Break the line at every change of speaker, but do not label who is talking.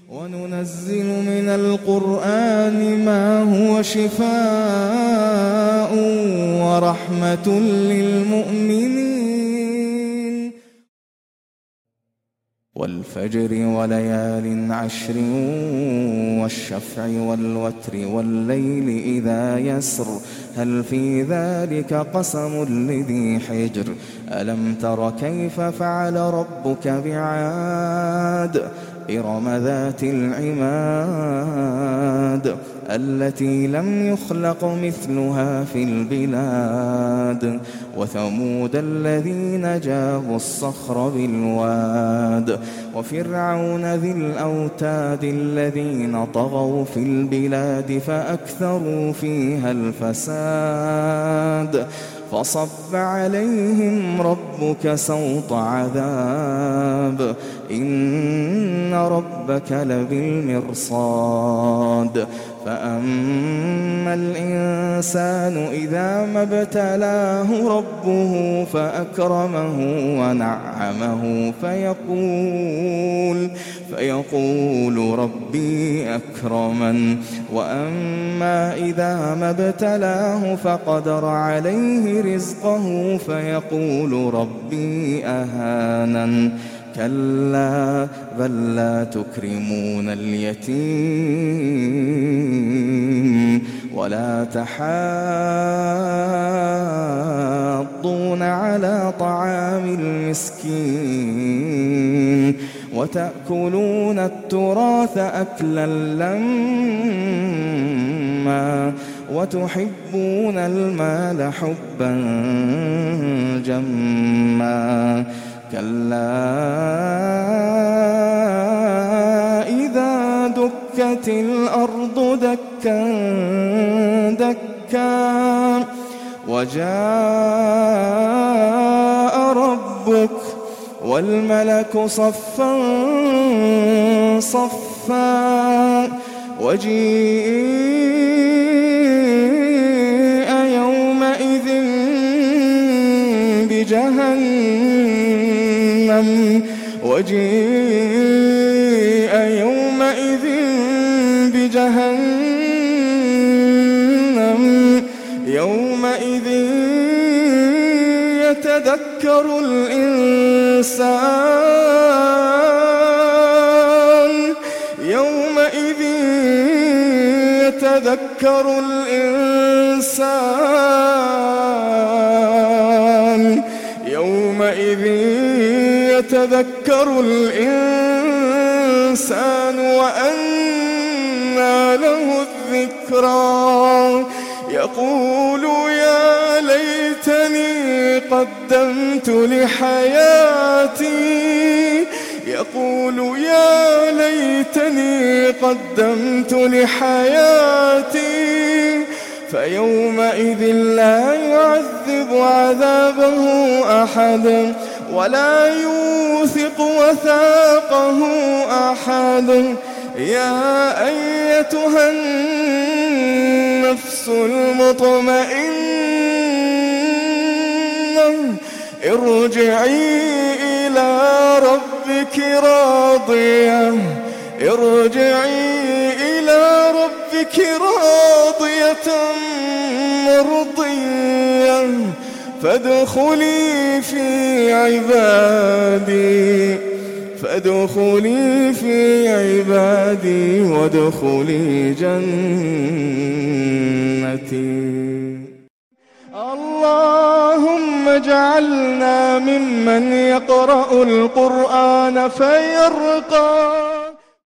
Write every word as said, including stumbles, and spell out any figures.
وننزل من القرآن ما هو شفاء ورحمة للمؤمنين. والفجر وليال عشر والشفع والوتر والليل إذا يسر هل في ذلك قسم لذي حجر ألم تر كيف فعل ربك بعاد إرم ذات العماد التي لم يخلق مثلها في البلاد وثمود الذين جابوا الصخر بالواد وفرعون ذي الأوتاد الذين طغوا في البلاد فأكثروا فيها الفساد فصب عليهم ربك سوط عذاب إن ربك لبالمرصاد فأما الإنسان إذا ما ابتلاه ربه فأكرمه ونعمه فيقول فيقول ربي أكرمن وأما إذا ما ابتلاه فقدر عليه رزقه فيقول ربي أهانن كلا بل لا تكرمون اليتيم ولا تحاضون على طعام المسكين وتأكلون التراث أكلا لما وتحبون المال حبا جما كلا إذا دكت الأرض دكا دكا وجاء ربك والملك صفا صفا وجيء يومئذ بجهنم وجيء يومئذ بجهنم يومئذ يتذكر الإنسان يومئذ يتذكر الإنسان يومئذ يتذكر الإنسان وأنى له الذكرى يقول يا ليتني قدمت لحياتي يقول يا ليتني قدمت لحياتي فيومئذ لا يعذب عذابه أحد ولا يوثق وثاقه أحد يا أيتها النفس المطمئنة ارجعي إلى ربك راضية ارجعي إلى ربك راضية مرضية فادخلي في عبادي فادخلي في عبادي وادخلي جنتي. اللهم اجعلنا ممن يقرأ القرآن فيرقى